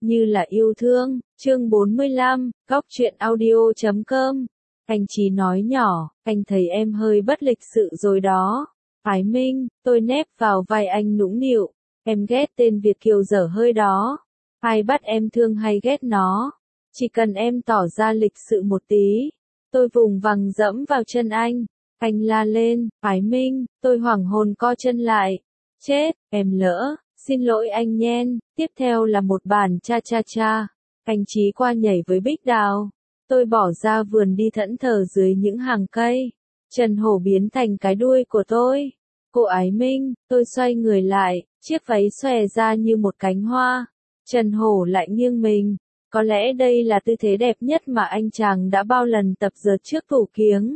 Như là yêu thương, chương 45, góc truyện audio.com. Anh Chí nói nhỏ, anh thấy em hơi bất lịch sự rồi đó. Ái Minh, tôi nép vào vai anh nũng nịu, em ghét tên Việt kiều dở hơi đó. Ai bắt em thương hay ghét nó? Chỉ cần em tỏ ra lịch sự một tí. Tôi vùng vằng dẫm vào chân anh. Anh la lên, Ái Minh, tôi hoảng hồn co chân lại. Chết, em lỡ. Xin lỗi anh nhen, tiếp theo là một bản cha cha cha. Anh Chí qua nhảy với Bích Đào. Tôi bỏ ra vườn đi thẫn thờ dưới những hàng cây. Trần Hổ biến thành cái đuôi của tôi. Cô Ái Minh, tôi xoay người lại, chiếc váy xòe ra như một cánh hoa. Trần Hổ lại nghiêng mình. Có lẽ đây là tư thế đẹp nhất mà anh chàng đã bao lần tập dượt trước tủ kiếng.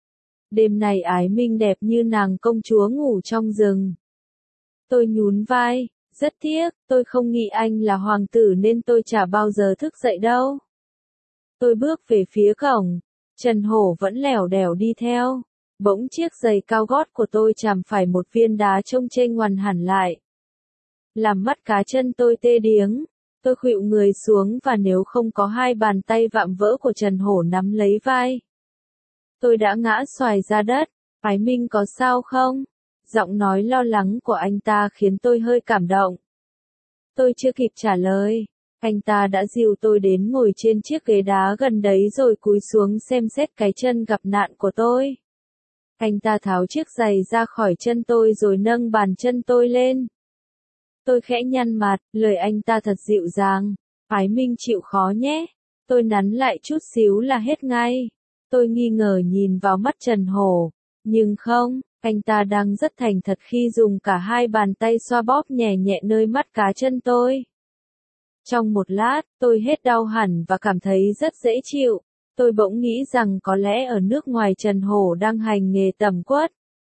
Đêm này Ái Minh đẹp như nàng công chúa ngủ trong rừng. Tôi nhún vai, rất tiếc, tôi không nghĩ anh là hoàng tử nên tôi chả bao giờ thức dậy đâu. Tôi bước về phía cổng, Trần Hổ vẫn lẻo đẻo đi theo. Bỗng chiếc giày cao gót của tôi chạm phải một viên đá trông chênh ngoằn hẳn lại. Làm mắt cá chân tôi tê điếng, tôi khuỵu người xuống và nếu không có hai bàn tay vạm vỡ của Trần Hổ nắm lấy vai, tôi đã ngã xoài ra đất. Ái Minh có sao không? Giọng nói lo lắng của anh ta khiến tôi hơi cảm động. Tôi chưa kịp trả lời, anh ta đã dìu tôi đến ngồi trên chiếc ghế đá gần đấy rồi cúi xuống xem xét cái chân gặp nạn của tôi. Anh ta tháo chiếc giày ra khỏi chân tôi rồi nâng bàn chân tôi lên. Tôi khẽ nhăn mặt, lời anh ta thật dịu dàng. Ái Minh chịu khó nhé. Tôi nắn lại chút xíu là hết ngay. Tôi nghi ngờ nhìn vào mắt Trần Hổ. Nhưng không, anh ta đang rất thành thật khi dùng cả hai bàn tay xoa bóp nhẹ nhẹ nơi mắt cá chân tôi. Trong một lát, tôi hết đau hẳn và cảm thấy rất dễ chịu. Tôi bỗng nghĩ rằng có lẽ ở nước ngoài Trần Hổ đang hành nghề tẩm quất.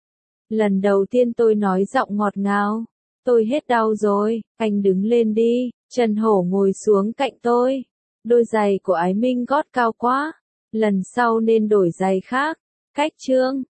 Lần đầu tiên tôi nói giọng ngọt ngào. Tôi hết đau rồi, anh đứng lên đi. Trần Hổ ngồi xuống cạnh tôi. Đôi giày của Ái Minh gót cao quá. Lần sau nên đổi giày khác. Cách chương.